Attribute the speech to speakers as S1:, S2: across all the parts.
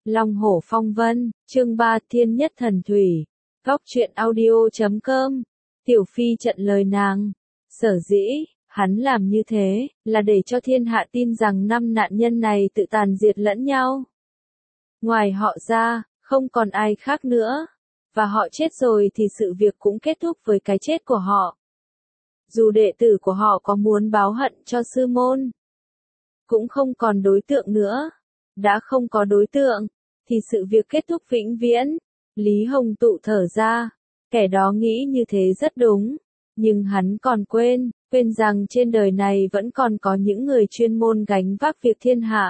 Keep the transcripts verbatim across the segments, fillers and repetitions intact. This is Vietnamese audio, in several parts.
S1: Long hổ phong vân, chương ba thiên nhất thần thủy. Góc truyện audio chấm com. Tiểu Phi trận lời nàng. Sở dĩ, hắn làm như thế, là để cho thiên hạ tin rằng năm nạn nhân này tự tàn diệt lẫn nhau. Ngoài họ ra, không còn ai khác nữa. Và họ chết rồi thì sự việc cũng kết thúc với cái chết của họ. Dù đệ tử của họ có muốn báo hận cho sư môn, cũng không còn đối tượng nữa. Đã không có đối tượng, thì sự việc kết thúc vĩnh viễn. Lý Hồng Tụ thở ra, kẻ đó nghĩ như thế rất đúng. Nhưng hắn còn quên, quên rằng trên đời này vẫn còn có những người chuyên môn gánh vác việc thiên hạ.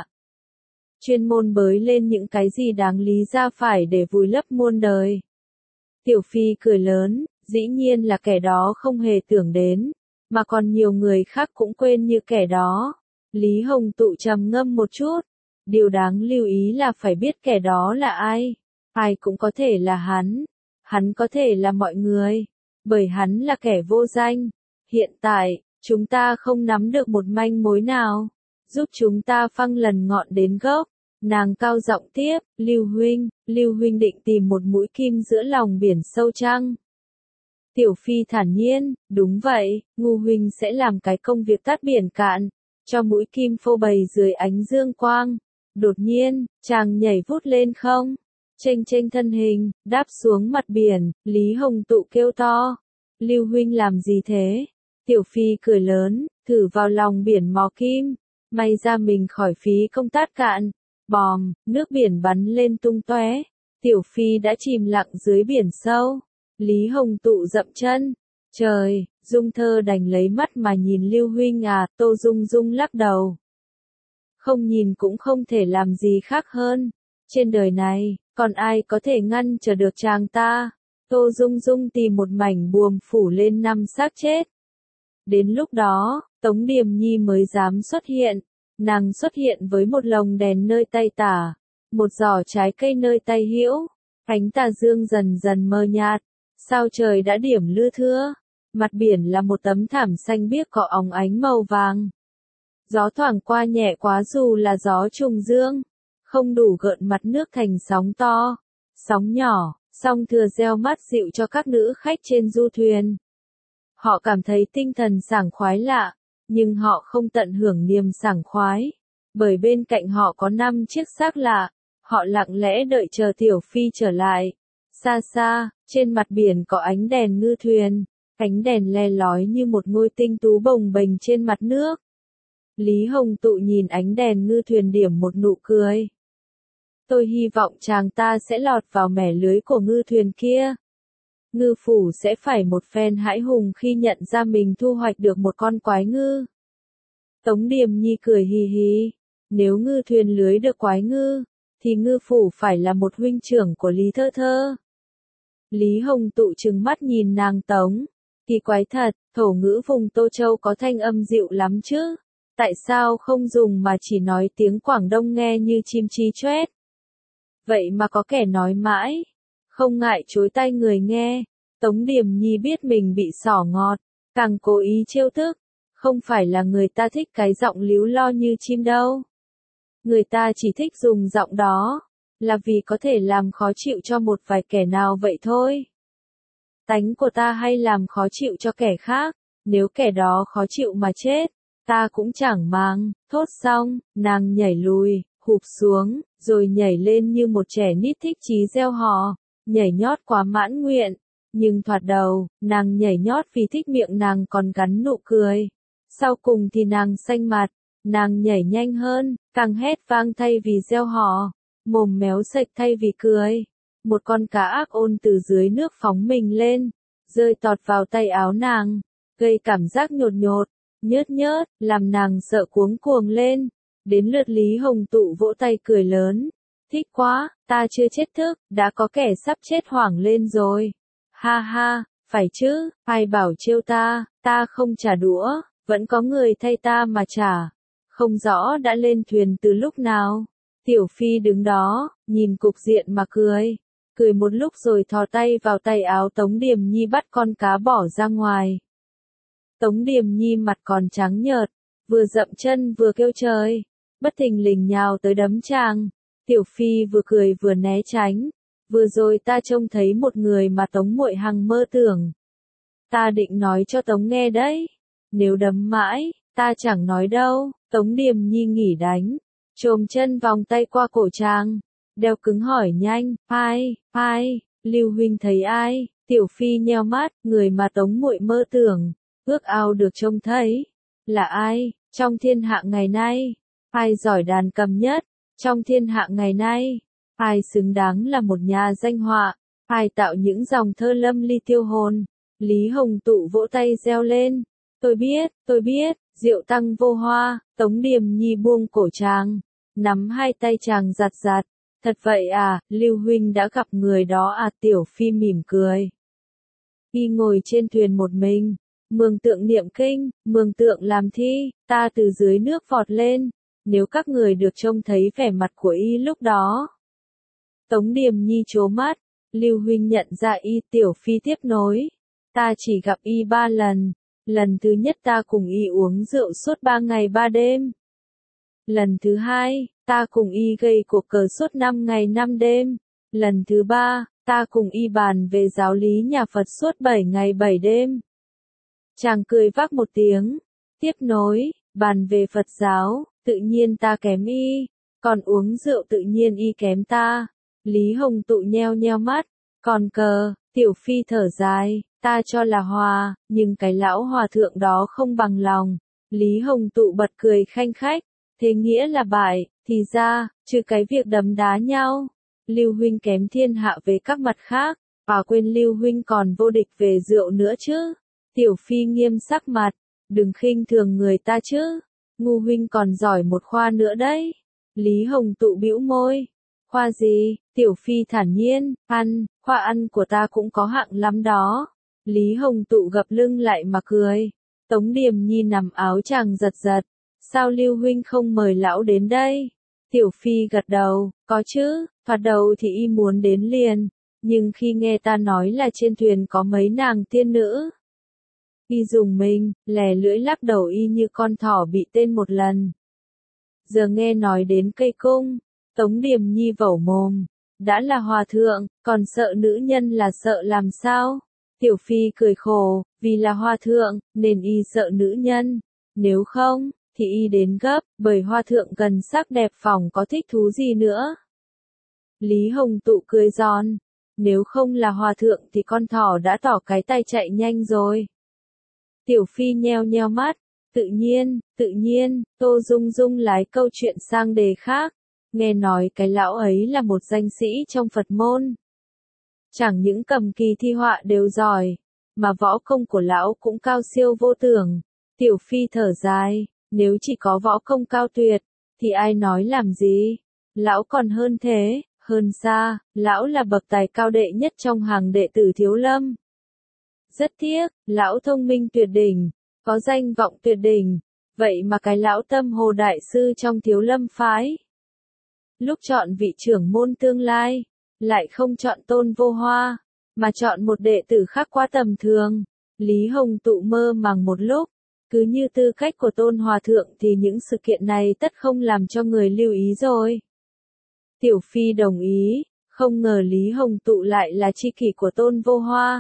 S1: Chuyên môn bới lên những cái gì đáng lý ra phải để vùi lấp muôn đời. Tiểu Phi cười lớn, dĩ nhiên là kẻ đó không hề tưởng đến, mà còn nhiều người khác cũng quên như kẻ đó. Lý Hồng Tụ trầm ngâm một chút. Điều đáng lưu ý là phải biết kẻ đó là ai. Ai cũng có thể là hắn. Hắn có thể là mọi người. Bởi hắn là kẻ vô danh. Hiện tại, chúng ta không nắm được một manh mối nào. Giúp chúng ta phăng lần ngọn đến gốc. Nàng cao giọng tiếp, Lưu huynh, Lưu huynh định tìm một mũi kim giữa lòng biển sâu chăng? Tiểu Phi thản nhiên, đúng vậy, Ngu huynh sẽ làm cái công việc tát biển cạn, cho mũi kim phô bày dưới ánh dương quang. Đột nhiên, chàng nhảy vút lên không, chênh chênh thân hình, đáp xuống mặt biển. Lý Hồng Tụ kêu to, Lưu huynh làm gì thế? Tiểu Phi cười lớn, thử vào lòng biển mò kim, may ra mình khỏi phí công tát cạn. Bòm, nước biển bắn lên tung tóe. Tiểu Phi đã chìm lặng dưới biển sâu. Lý Hồng Tụ dậm chân. Trời, Dung Thơ đành lấy mắt mà nhìn Lưu huynh à, Tô Dung Dung lắc đầu. Không nhìn cũng không thể làm gì khác hơn. Trên đời này, còn ai có thể ngăn trở được chàng ta? Tô Dung Dung tìm một mảnh buồm phủ lên năm xác chết. Đến lúc đó, Tống Điềm Nhi mới dám xuất hiện. Nàng xuất hiện với một lồng đèn nơi tay tả, một giỏ trái cây nơi tay hữu. Ánh tà dương dần dần mờ nhạt, sao trời đã điểm lưa thưa. Mặt biển là một tấm thảm xanh biếc có óng ánh màu vàng. Gió thoảng qua nhẹ quá dù là gió trùng dương, không đủ gợn mặt nước thành sóng to, sóng nhỏ, song thừa reo mát dịu cho các nữ khách trên du thuyền. Họ cảm thấy tinh thần sảng khoái lạ, nhưng họ không tận hưởng niềm sảng khoái, bởi bên cạnh họ có năm chiếc xác lạ. Họ lặng lẽ đợi chờ Tiểu Phi trở lại. Xa xa, trên mặt biển có ánh đèn ngư thuyền, ánh đèn le lói như một ngôi tinh tú bồng bềnh trên mặt nước. Lý Hồng Tụ nhìn ánh đèn ngư thuyền điểm một nụ cười. Tôi hy vọng chàng ta sẽ lọt vào mẻ lưới của ngư thuyền kia. Ngư phủ sẽ phải một phen hãi hùng khi nhận ra mình thu hoạch được một con quái ngư. Tống Điềm Nhi cười hì hì. Nếu ngư thuyền lưới được quái ngư, thì ngư phủ phải là một huynh trưởng của Lý Thơ Thơ. Lý Hồng Tụ trừng mắt nhìn nàng Tống. Kỳ quái thật, thổ ngữ vùng Tô Châu có thanh âm dịu lắm chứ. Tại sao không dùng mà chỉ nói tiếng Quảng Đông nghe như chim chi choét? Vậy mà có kẻ nói mãi, không ngại chối tai người nghe. Tống Điềm Nhi biết mình bị xỏ ngọt, càng cố ý trêu tức. Không phải là người ta thích cái giọng líu lo như chim đâu. Người ta chỉ thích dùng giọng đó, là vì có thể làm khó chịu cho một vài kẻ nào vậy thôi. Tánh của ta hay làm khó chịu cho kẻ khác, nếu kẻ đó khó chịu mà chết, ta cũng chẳng màng. Thốt xong, nàng nhảy lùi, hụp xuống, rồi nhảy lên như một trẻ nít thích chí reo hò, nhảy nhót quá mãn nguyện. Nhưng thoạt đầu, nàng nhảy nhót vì thích miệng nàng còn gắn nụ cười. Sau cùng thì nàng xanh mặt, nàng nhảy nhanh hơn, càng hét vang thay vì reo hò, mồm méo sệch thay vì cười. Một con cá ác ôn từ dưới nước phóng mình lên, rơi tọt vào tay áo nàng, gây cảm giác nhột nhột, nhớt nhớt, làm nàng sợ cuống cuồng lên. Đến lượt Lý Hồng Tụ vỗ tay cười lớn. Thích quá, ta chưa chết thức, đã có kẻ sắp chết hoảng lên rồi. Ha ha, phải chứ, ai bảo trêu ta, ta không trả đũa, vẫn có người thay ta mà trả. Không rõ đã lên thuyền từ lúc nào. Tiểu Phi đứng đó, nhìn cục diện mà cười. Cười một lúc rồi thò tay vào tay áo Tống Điềm Nhi bắt con cá bỏ ra ngoài. Tống Điềm Nhi mặt còn trắng nhợt, vừa dậm chân vừa kêu trời. Bất thình lình nhào tới đấm chàng. Tiểu Phi vừa cười vừa né tránh. Vừa rồi ta trông thấy một người mà Tống muội hằng mơ tưởng. Ta định nói cho Tống nghe đấy. Nếu đấm mãi, ta chẳng nói đâu. Tống Điềm Nhi nghỉ đánh. Chồm chân vòng tay qua cổ chàng. Đeo cứng hỏi nhanh, ai, ai, Lưu huynh thấy ai? Tiểu Phi nheo mắt, người mà Tống muội mơ tưởng, ước ao được trông thấy. Là ai, trong thiên hạ ngày nay? Ai giỏi đàn cầm nhất, trong thiên hạ ngày nay? Ai xứng đáng là một nhà danh họa? Ai tạo những dòng thơ lâm ly tiêu hồn? Lý Hồng Tụ vỗ tay reo lên. Tôi biết, tôi biết, Diệu Tăng vô hoa. Tống Điềm Nhi buông cổ chàng, nắm hai tay chàng giặt giặt. Thật vậy à, Lưu huynh đã gặp người đó à? Tiểu Phi mỉm cười. Y ngồi trên thuyền một mình, mường tượng niệm kinh, mường tượng làm thi, ta từ dưới nước vọt lên, nếu các người được trông thấy vẻ mặt của y lúc đó. Tống Điềm Nhi trố mắt, Lưu huynh nhận ra y. Tiểu Phi tiếp nối. Ta chỉ gặp y ba lần, lần thứ nhất ta cùng y uống rượu suốt ba ngày ba đêm. Lần thứ hai, ta cùng y gây cuộc cờ suốt năm ngày năm đêm. Lần thứ ba, ta cùng y bàn về giáo lý nhà Phật suốt bảy ngày bảy đêm. Chàng cười vác một tiếng, tiếp nối, bàn về Phật giáo, tự nhiên ta kém y, còn uống rượu tự nhiên y kém ta. Lý Hồng Tụ nheo nheo mắt, còn cờ, Tiểu Phi thở dài, ta cho là hòa, nhưng cái lão hòa thượng đó không bằng lòng. Lý Hồng Tụ bật cười khanh khách, thế nghĩa là bại, thì ra, trừ cái việc đấm đá nhau, Lưu huynh kém thiên hạ về các mặt khác, và quên Lưu huynh còn vô địch về rượu nữa chứ. Tiểu Phi nghiêm sắc mặt, đừng khinh thường người ta chứ, ngu huynh còn giỏi một khoa nữa đấy. Lý Hồng Tụ bĩu môi, khoa gì? Tiểu Phi thản nhiên, ăn, khoa ăn của ta cũng có hạng lắm đó. Lý Hồng Tụ gập lưng lại mà cười. Tống Điềm Nhi nằm áo chàng giật giật, sao Lưu huynh không mời lão đến đây? Tiểu Phi gật đầu, có chứ, thoạt đầu thì y muốn đến liền, nhưng khi nghe ta nói là trên thuyền có mấy nàng tiên nữ, y dùng mình, lè lưỡi lắc đầu y như con thỏ bị tên một lần. Giờ nghe nói đến cây cung, Tống Điềm Nhi vẩu mồm, đã là hòa thượng, còn sợ nữ nhân là sợ làm sao? Tiểu Phi cười khổ, vì là hòa thượng, nên y sợ nữ nhân, nếu không, thì y đến gấp, bởi hòa thượng gần sắc đẹp phòng có thích thú gì nữa. Lý Hồng Tụ cười giòn, nếu không là hòa thượng thì con thỏ đã tỏ cái tay chạy nhanh rồi. Tiểu Phi nheo nheo mắt, tự nhiên, tự nhiên, Tô Dung Dung lái câu chuyện sang đề khác, nghe nói cái lão ấy là một danh sĩ trong Phật môn. Chẳng những cầm kỳ thi họa đều giỏi, mà võ công của lão cũng cao siêu vô tưởng. Tiểu Phi thở dài, nếu chỉ có võ công cao tuyệt, thì ai nói làm gì? Lão còn hơn thế, hơn xa, lão là bậc tài cao đệ nhất trong hàng đệ tử Thiếu Lâm. Rất tiếc, lão thông minh tuyệt đỉnh, có danh vọng tuyệt đỉnh, vậy mà cái lão Tâm Hồ đại sư trong Thiếu Lâm phái, lúc chọn vị trưởng môn tương lai, lại không chọn Tôn Vô Hoa, mà chọn một đệ tử khác quá tầm thường. Lý Hồng Tụ mơ màng một lúc, cứ như tư cách của Tôn Hòa Thượng thì những sự kiện này tất không làm cho người lưu ý rồi. Tiểu Phi đồng ý, không ngờ Lý Hồng Tụ lại là tri kỷ của Tôn Vô Hoa.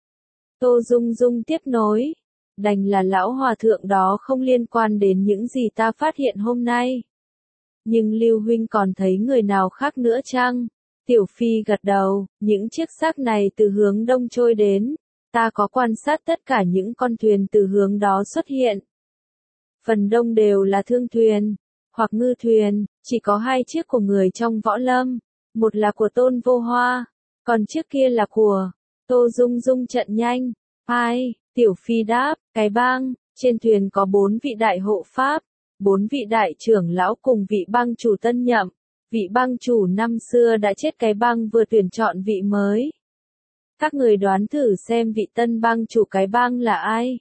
S1: Tô Dung Dung tiếp nối, đành là lão hòa thượng đó không liên quan đến những gì ta phát hiện hôm nay. Nhưng Lưu huynh còn thấy người nào khác nữa chăng? Tiểu Phi gật đầu, những chiếc xác này từ hướng đông trôi đến, ta có quan sát tất cả những con thuyền từ hướng đó xuất hiện. Phần đông đều là thương thuyền, hoặc ngư thuyền, chỉ có hai chiếc của người trong võ lâm, một là của Tôn Vô Hoa, còn chiếc kia là của Tô Dung Dung. Trận nhanh, ai? Tiểu Phi đáp, cái bang, trên thuyền có bốn vị đại hộ pháp, bốn vị đại trưởng lão cùng vị bang chủ tân nhậm. Vị bang chủ năm xưa đã chết, cái bang vừa tuyển chọn vị mới. Các người đoán thử xem vị tân bang chủ cái bang là ai?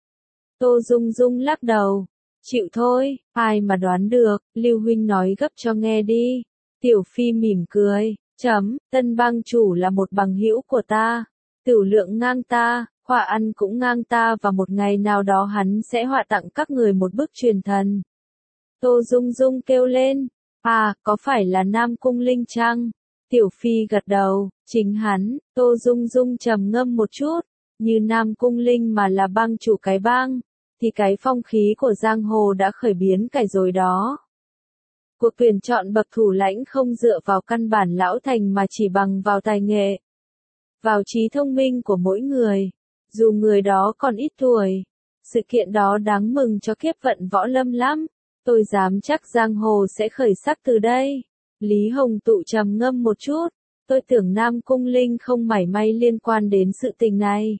S1: Tô Dung Dung lắc đầu. Chịu thôi, ai mà đoán được, Lưu huynh nói gấp cho nghe đi. Tiểu Phi mỉm cười, chấm, tân bang chủ là một bằng hữu của ta. Tửu lượng ngang ta, họa ăn cũng ngang ta, và một ngày nào đó hắn sẽ họa tặng các người một bức truyền thần. Tô Dung Dung kêu lên. À, có phải là Nam Cung Linh chăng? Tiểu Phi gật đầu, chính hắn. Tô Dung Dung trầm ngâm một chút, như Nam Cung Linh mà là bang chủ cái bang, thì cái phong khí của giang hồ đã khởi biến cải rồi đó. Cuộc tuyển chọn bậc thủ lãnh không dựa vào căn bản lão thành mà chỉ bằng vào tài nghệ, vào trí thông minh của mỗi người, dù người đó còn ít tuổi. Sự kiện đó đáng mừng cho kiếp vận võ lâm lắm, tôi dám chắc giang hồ sẽ khởi sắc từ đây. Lý Hồng Tụ trầm ngâm một chút, tôi tưởng Nam Cung Linh không mảy may liên quan đến sự tình này.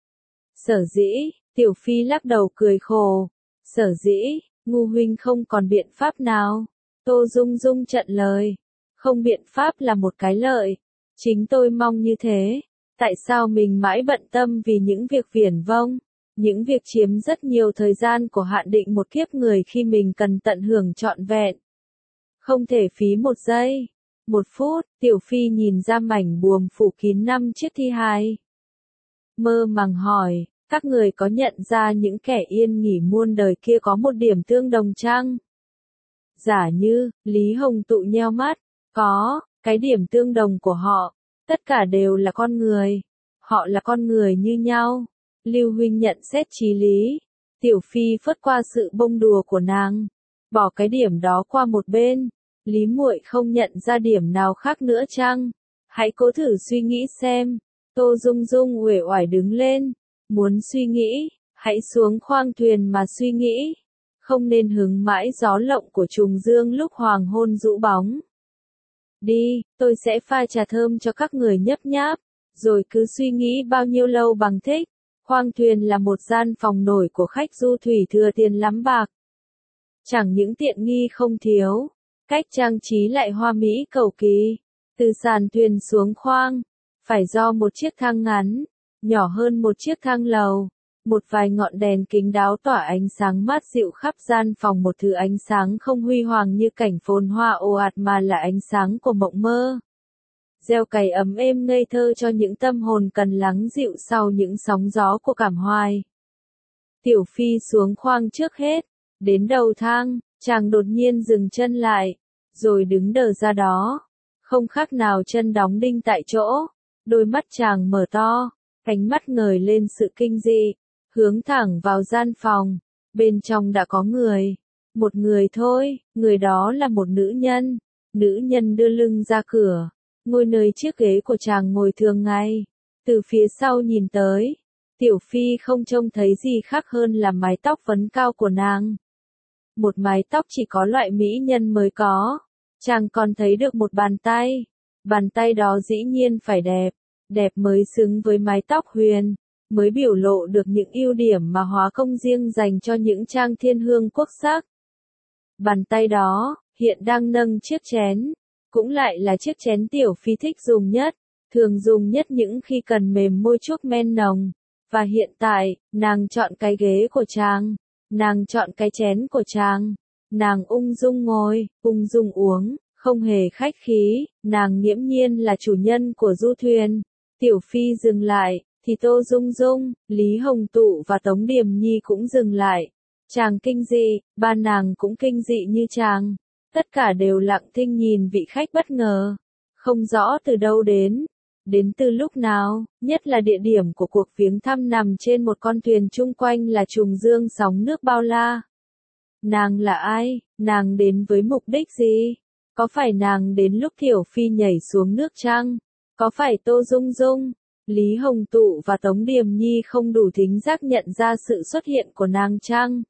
S1: Sở dĩ, Tiểu Phi lắc đầu cười khổ, sở dĩ, ngu huynh không còn biện pháp nào. Tô Dung Dung trận lời, không biện pháp là một cái lợi, chính tôi mong như thế. Tại sao mình mãi bận tâm vì những việc viển vông, những việc chiếm rất nhiều thời gian của hạn định một kiếp người khi mình cần tận hưởng trọn vẹn. Không thể phí một giây, một phút. Tiểu Phi nhìn ra mảnh buồm phủ kín năm chiếc thi hài. Mơ màng hỏi, các người có nhận ra những kẻ yên nghỉ muôn đời kia có một điểm tương đồng chăng? Giả như, Lý Hồng Tụ nheo mắt, có, cái điểm tương đồng của họ, tất cả đều là con người. Họ là con người như nhau. Lưu huynh nhận xét chí lý. Tiểu Phi phất qua sự bông đùa của nàng, bỏ cái điểm đó qua một bên. Lý muội không nhận ra điểm nào khác nữa chăng? Hãy cố thử suy nghĩ xem. Tô Dung Dung uể oải đứng lên. Muốn suy nghĩ, hãy xuống khoang thuyền mà suy nghĩ. Không nên hứng mãi gió lộng của trùng dương lúc hoàng hôn rũ bóng. Đi, tôi sẽ pha trà thơm cho các người nhấp nháp, rồi cứ suy nghĩ bao nhiêu lâu bằng thích. Khoang thuyền là một gian phòng nổi của khách du thủy thừa tiền lắm bạc. Chẳng những tiện nghi không thiếu, cách trang trí lại hoa mỹ cầu kỳ. Từ sàn thuyền xuống khoang, phải do một chiếc thang ngắn, nhỏ hơn một chiếc thang lầu. Một vài ngọn đèn kính đáo tỏa ánh sáng mát dịu khắp gian phòng, một thứ ánh sáng không huy hoàng như cảnh phồn hoa ồ ạt mà là ánh sáng của mộng mơ. Gieo cày ấm êm ngây thơ cho những tâm hồn cần lắng dịu sau những sóng gió của cảm hoài. Tiểu Phi xuống khoang trước hết, đến đầu thang, chàng đột nhiên dừng chân lại, rồi đứng đờ ra đó, không khác nào chân đóng đinh tại chỗ. Đôi mắt chàng mở to, ánh mắt ngời lên sự kinh dị, hướng thẳng vào gian phòng. Bên trong đã có người, một người thôi, người đó là một nữ nhân. Nữ nhân đưa lưng ra cửa, ngồi nơi chiếc ghế của chàng ngồi thường ngày. Từ phía sau nhìn tới, Tiểu Phi không trông thấy gì khác hơn là mái tóc vấn cao của nàng. Một mái tóc chỉ có loại mỹ nhân mới có. Chàng còn thấy được một bàn tay. Bàn tay đó dĩ nhiên phải đẹp, đẹp mới xứng với mái tóc huyền, mới biểu lộ được những ưu điểm mà hóa công riêng dành cho những trang thiên hương quốc sắc. Bàn tay đó, hiện đang nâng chiếc chén, cũng lại là chiếc chén Tiểu Phi thích dùng nhất, thường dùng nhất những khi cần mềm môi chuốc men nồng. Và hiện tại, nàng chọn cái ghế của chàng, nàng chọn cái chén của chàng, nàng ung dung ngồi, ung dung uống, không hề khách khí, nàng nghiễm nhiên là chủ nhân của du thuyền. Tiểu Phi dừng lại, thì Tô Dung Dung, Lý Hồng Tụ và Tống Điềm Nhi cũng dừng lại. Chàng kinh dị, ba nàng cũng kinh dị như chàng. Tất cả đều lặng thinh nhìn vị khách bất ngờ, không rõ từ đâu đến, đến từ lúc nào, nhất là địa điểm của cuộc viếng thăm nằm trên một con thuyền chung quanh là trùng dương sóng nước bao la. Nàng là ai? Nàng đến với mục đích gì? Có phải nàng đến lúc Tiểu Phi nhảy xuống nước chăng? Có phải Tô Dung Dung, Lý Hồng Tụ và Tống Điềm Nhi không đủ thính giác nhận ra sự xuất hiện của nàng chăng?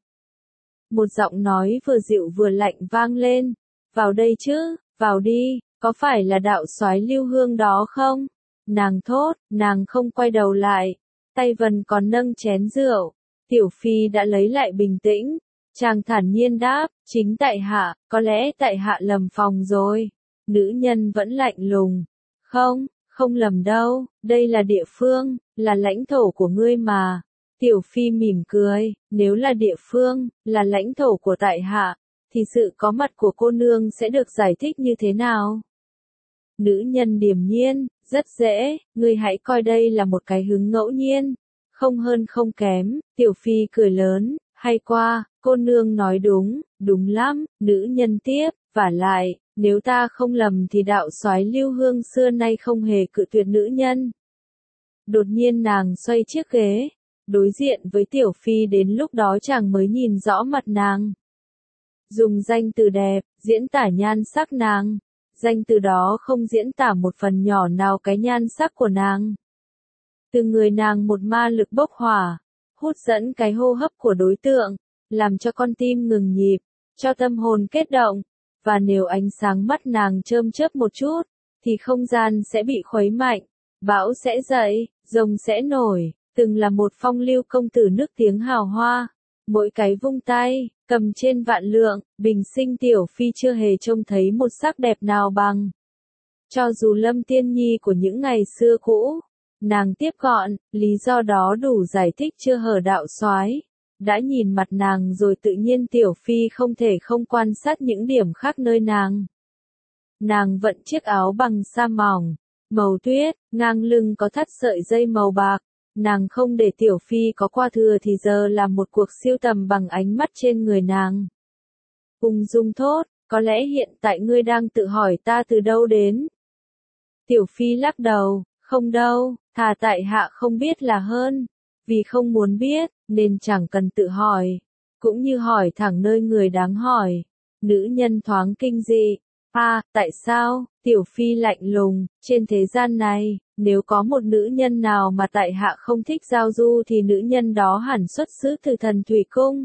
S1: Một giọng nói vừa dịu vừa lạnh vang lên. Vào đây chứ, vào đi, có phải là đạo soái Lưu Hương đó không? Nàng thốt, nàng không quay đầu lại, tay vẫn còn nâng chén rượu. Tiểu Phi đã lấy lại bình tĩnh, chàng thản nhiên đáp, chính tại hạ, có lẽ tại hạ lầm phòng rồi. Nữ nhân vẫn lạnh lùng, không, không lầm đâu, đây là địa phương, là lãnh thổ của ngươi mà. Tiểu Phi mỉm cười, nếu là địa phương, là lãnh thổ của tại hạ, thì sự có mặt của cô nương sẽ được giải thích như thế nào? Nữ nhân điềm nhiên, rất dễ, ngươi hãy coi đây là một cái hứng ngẫu nhiên, không hơn không kém. Tiểu Phi cười lớn, hay quá, cô nương nói đúng, đúng lắm. Nữ nhân tiếp, Vả lại, nếu ta không lầm thì đạo soái Lưu Hương xưa nay không hề cự tuyệt nữ nhân. Đột nhiên nàng xoay chiếc ghế, đối diện với Tiểu Phi đến lúc đó chàng mới nhìn rõ mặt nàng. Dùng danh từ đẹp, diễn tả nhan sắc nàng. Danh từ đó không diễn tả một phần nhỏ nào cái nhan sắc của nàng. Từ người nàng một ma lực bốc hỏa, hút dẫn cái hô hấp của đối tượng, làm cho con tim ngừng nhịp, cho tâm hồn kết động, và nếu ánh sáng mắt nàng chớm chớp một chút, thì không gian sẽ bị khuấy mạnh, bão sẽ dậy, rồng sẽ nổi, từng là một phong lưu công tử nước tiếng hào hoa, mỗi cái vung tay, cầm trên vạn lượng, bình sinh Tiểu Phi chưa hề trông thấy một sắc đẹp nào bằng. Cho dù Lâm Tiên Nhi của những ngày xưa cũ, nàng tiếp gọn, lý do đó đủ giải thích chưa hở đạo soái. Đã nhìn mặt nàng rồi tự nhiên Tiểu Phi không thể không quan sát những điểm khác nơi nàng. Nàng vận chiếc áo bằng sa mỏng, màu tuyết, ngang lưng có thắt sợi dây màu bạc. Nàng không để Tiểu Phi có qua thừa thì giờ là một cuộc siêu tầm bằng ánh mắt trên người nàng. Ung dung thốt, có lẽ hiện tại ngươi đang tự hỏi ta từ đâu đến. Tiểu Phi lắc đầu, không đâu, thà tại hạ không biết là hơn. Vì không muốn biết, nên chẳng cần tự hỏi. Cũng như hỏi thẳng nơi người đáng hỏi. Nữ nhân thoáng kinh dị. À, tại sao? Tiểu Phi lạnh lùng, trên thế gian này, nếu có một nữ nhân nào mà tại hạ không thích giao du thì nữ nhân đó hẳn xuất xứ từ Thần Thủy Cung.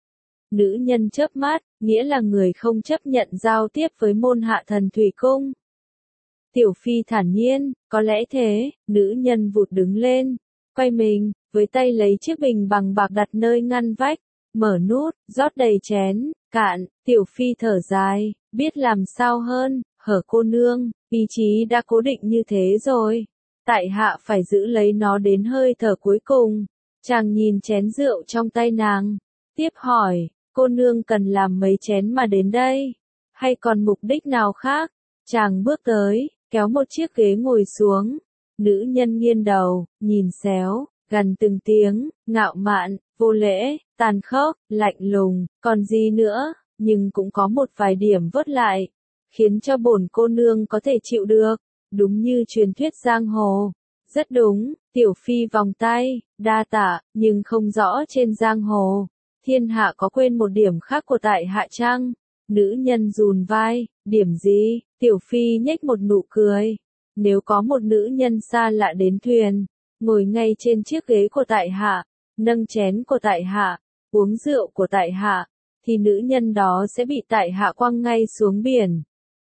S1: Nữ nhân chớp mắt, nghĩa là người không chấp nhận giao tiếp với môn hạ Thần Thủy Cung. Tiểu Phi thản nhiên, có lẽ thế, nữ nhân vụt đứng lên, quay mình, với tay lấy chiếc bình bằng bạc đặt nơi ngăn vách, mở nút, rót đầy chén, cạn, Tiểu Phi thở dài, biết làm sao hơn, hở cô nương, ý chí đã cố định như thế rồi. Tại hạ phải giữ lấy nó đến hơi thở cuối cùng. Chàng nhìn chén rượu trong tay nàng, tiếp hỏi, cô nương cần làm mấy chén mà đến đây, hay còn mục đích nào khác? Chàng bước tới, kéo một chiếc ghế ngồi xuống. Nữ nhân nghiêng đầu, nhìn xéo, gằn từng tiếng, ngạo mạn, vô lễ, tàn khốc, lạnh lùng, còn gì nữa, nhưng cũng có một vài điểm vớt lại, khiến cho bổn cô nương có thể chịu được, đúng như truyền thuyết giang hồ. Rất đúng, Tiểu Phi vòng tay, đa tạ, nhưng không rõ trên giang hồ, thiên hạ có quên một điểm khác của tại hạ chăng? Nữ nhân rùn vai, điểm gì? Tiểu Phi nhếch một nụ cười. Nếu có một nữ nhân xa lạ đến thuyền, ngồi ngay trên chiếc ghế của tại hạ, nâng chén của tại hạ, uống rượu của tại hạ, thì nữ nhân đó sẽ bị tại hạ quăng ngay xuống biển.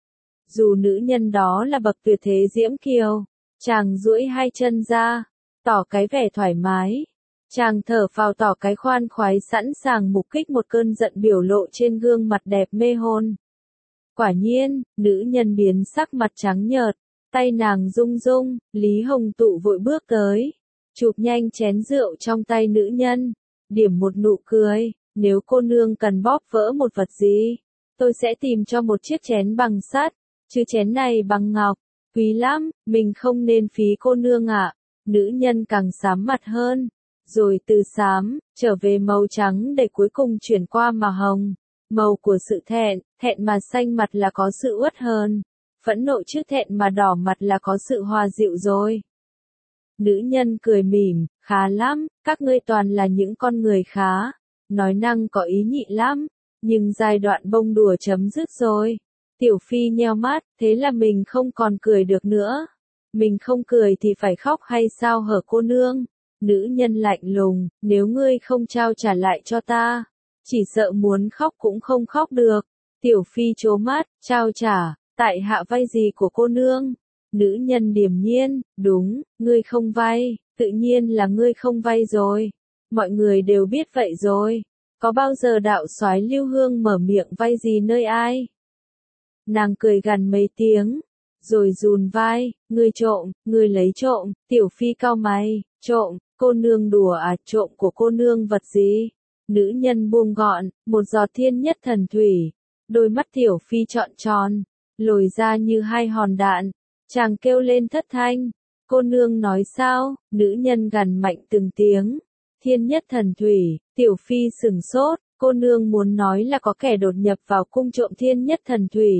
S1: Dù nữ nhân đó là bậc tuyệt thế diễm kiều, chàng duỗi hai chân ra, tỏ cái vẻ thoải mái. Chàng thở phào tỏ cái khoan khoái sẵn sàng mục kích một cơn giận biểu lộ trên gương mặt đẹp mê hồn. Quả nhiên, nữ nhân biến sắc mặt trắng nhợt, tay nàng rung rung, Lý Hồng Tụ vội bước tới, chụp nhanh chén rượu trong tay nữ nhân, điểm một nụ cười, nếu cô nương cần bóp vỡ một vật gì, tôi sẽ tìm cho một chiếc chén bằng sắt, chứ chén này bằng ngọc, quý lắm, mình không nên phí cô nương ạ. Nữ nhân càng xám mặt hơn, rồi từ xám, trở về màu trắng để cuối cùng chuyển qua màu hồng, màu của sự thẹn, thẹn mà xanh mặt là có sự uất hờn, phẫn nộ chứ thẹn mà đỏ mặt là có sự hòa dịu rồi. Nữ nhân cười mỉm, khá lắm, các ngươi toàn là những con người khá, nói năng có ý nhị lắm, nhưng giai đoạn bông đùa chấm dứt rồi. Tiểu Phi nheo mắt, thế là mình không còn cười được nữa. Mình không cười thì phải khóc hay sao hở cô nương? Nữ nhân lạnh lùng, nếu ngươi không trao trả lại cho ta, chỉ sợ muốn khóc cũng không khóc được. Tiểu Phi trố mắt, trao trả, tại hạ vay gì của cô nương? Nữ nhân điềm nhiên, đúng, ngươi không vay, tự nhiên là ngươi không vay rồi. Mọi người đều biết vậy rồi. Có bao giờ đạo soái Lưu Hương mở miệng vay gì nơi ai? Nàng cười gằn mấy tiếng, rồi rùn vai, ngươi trộm, ngươi lấy trộm. Tiểu Phi cau mày, trộm, cô nương đùa à, trộm của cô nương vật gì? Nữ nhân buông gọn, một giọt thiên nhất thần thủy, đôi mắt Tiểu Phi trọn tròn, lồi ra như hai hòn đạn. Chàng kêu lên thất thanh, cô nương nói sao? Nữ nhân gằn mạnh từng tiếng, thiên nhất thần thủy. Tiểu Phi sừng sốt, cô nương muốn nói là có kẻ đột nhập vào cung trộm thiên nhất thần thủy.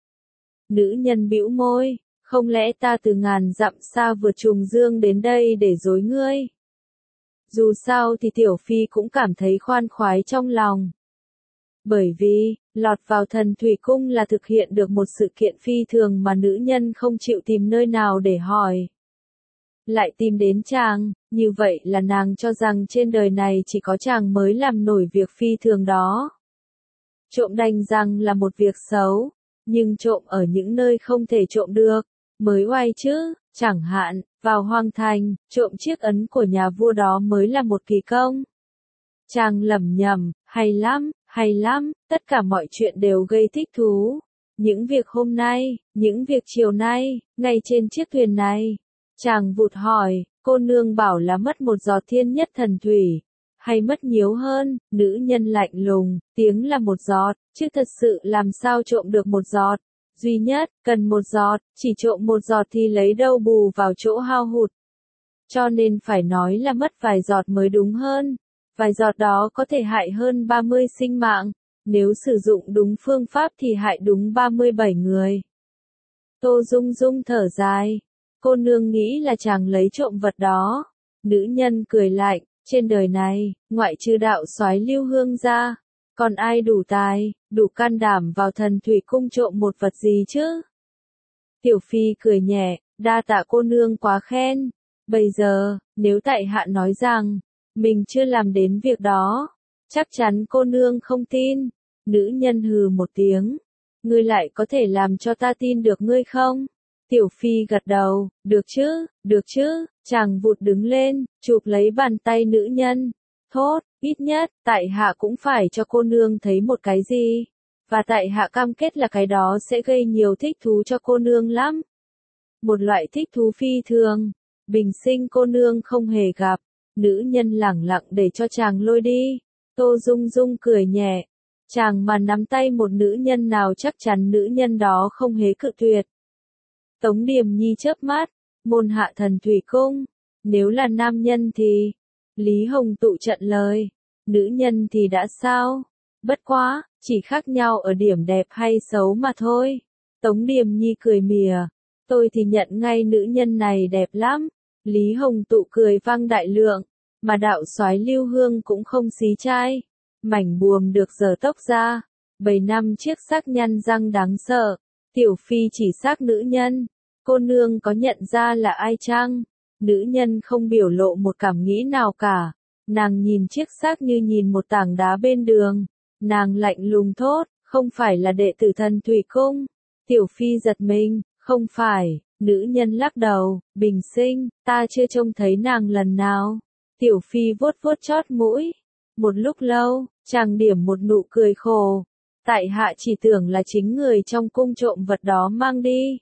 S1: Nữ nhân bĩu môi, không lẽ ta từ ngàn dặm xa vượt trùng dương đến đây để dối ngươi? Dù sao thì Tiểu Phi cũng cảm thấy khoan khoái trong lòng. Bởi vì, lọt vào thần thủy cung là thực hiện được một sự kiện phi thường mà nữ nhân không chịu tìm nơi nào để hỏi. Lại tìm đến chàng, như vậy là nàng cho rằng trên đời này chỉ có chàng mới làm nổi việc phi thường đó. Trộm đành rằng là một việc xấu, nhưng trộm ở những nơi không thể trộm được, mới oai chứ, chẳng hạn, vào Hoàng Thành, trộm chiếc ấn của nhà vua đó mới là một kỳ công. Chàng lẩm nhẩm, hay lắm, hay lắm, tất cả mọi chuyện đều gây thích thú. Những việc hôm nay, những việc chiều nay, ngay trên chiếc thuyền này. Chàng vụt hỏi, cô nương bảo là mất một giọt thiên nhất thần thủy, hay mất nhiều hơn, nữ nhân lạnh lùng, tiếng là một giọt, chứ thật sự làm sao trộm được một giọt. Duy nhất, cần một giọt, chỉ trộm một giọt thì lấy đâu bù vào chỗ hao hụt. Cho nên phải nói là mất vài giọt mới đúng hơn. Vài giọt đó có thể hại hơn ba mươi sinh mạng, nếu sử dụng đúng phương pháp thì hại đúng ba mươi bảy người. Tô Dung Dung thở dài, cô nương nghĩ là chàng lấy trộm vật đó. Nữ nhân cười lạnh, trên đời này, ngoại trừ đạo soái Lưu Hương ra, còn ai đủ tài, đủ can đảm vào thần thủy cung trộm một vật gì chứ? Tiểu Phi cười nhẹ, đa tạ cô nương quá khen. Bây giờ, nếu tại hạ nói rằng, mình chưa làm đến việc đó, chắc chắn cô nương không tin. Nữ nhân hừ một tiếng, ngươi lại có thể làm cho ta tin được ngươi không? Tiểu Phi gật đầu, được chứ, được chứ, chàng vụt đứng lên, chụp lấy bàn tay nữ nhân. Thốt, ít nhất, tại hạ cũng phải cho cô nương thấy một cái gì. Và tại hạ cam kết là cái đó sẽ gây nhiều thích thú cho cô nương lắm. Một loại thích thú phi thường, bình sinh cô nương không hề gặp. Nữ nhân lẳng lặng để cho chàng lôi đi. Tô Dung Dung cười nhẹ. Chàng mà nắm tay một nữ nhân nào chắc chắn nữ nhân đó không hề cự tuyệt. Tống Điềm Nhi chớp mắt, môn hạ thần thủy cung. Nếu là nam nhân thì... Lý Hồng Tụ trận lời. Nữ nhân thì đã sao? Bất quá, chỉ khác nhau ở điểm đẹp hay xấu mà thôi. Tống Điềm Nhi cười mỉa. Tôi thì nhận ngay nữ nhân này đẹp lắm. Lý Hồng Tụ cười vang đại lượng, mà đạo soái Lưu Hương cũng không xí trai. Mảnh buồm được giở tốc ra, bầy năm chiếc xác nhăn răng đáng sợ. Tiểu Phi chỉ xác nữ nhân, cô nương có nhận ra là ai chăng? Nữ nhân không biểu lộ một cảm nghĩ nào cả, nàng nhìn chiếc xác như nhìn một tảng đá bên đường. Nàng lạnh lùng thốt, không phải là đệ tử thần thủy cung. Tiểu Phi giật mình, không phải. Nữ nhân lắc đầu, bình sinh, ta chưa trông thấy nàng lần nào. Tiểu Phi vuốt vuốt chót mũi. Một lúc lâu, chàng điểm một nụ cười khổ. Tại hạ chỉ tưởng là chính người trong cung trộm vật đó mang đi.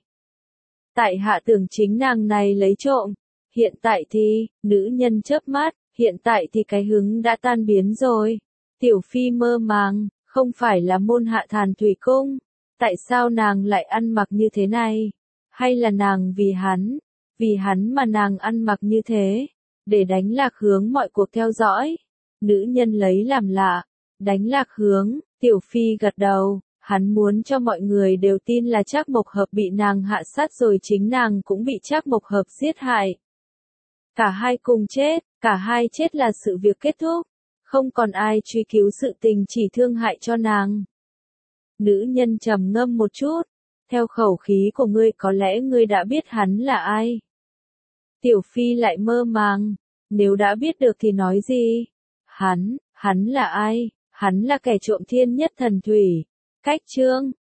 S1: Tại hạ tưởng chính nàng này lấy trộm. Hiện tại thì, nữ nhân chớp mắt, hiện tại thì cái hứng đã tan biến rồi. Tiểu Phi mơ màng, không phải là môn hạ Thàn Thủy Cung. Tại sao nàng lại ăn mặc như thế này? Hay là nàng vì hắn, vì hắn mà nàng ăn mặc như thế, để đánh lạc hướng mọi cuộc theo dõi. Nữ nhân lấy làm lạ, đánh lạc hướng, Tiểu Phi gật đầu, hắn muốn cho mọi người đều tin là Trác Mộc Hợp bị nàng hạ sát rồi chính nàng cũng bị Trác Mộc Hợp giết hại. Cả hai cùng chết, cả hai chết là sự việc kết thúc, không còn ai truy cứu sự tình chỉ thương hại cho nàng. Nữ nhân trầm ngâm một chút. Theo khẩu khí của ngươi có lẽ ngươi đã biết hắn là ai. Tiểu Phi lại mơ màng. Nếu đã biết được thì nói gì? Hắn, hắn là ai? Hắn là kẻ trộm thiên nhất thần thủy. Cách chương.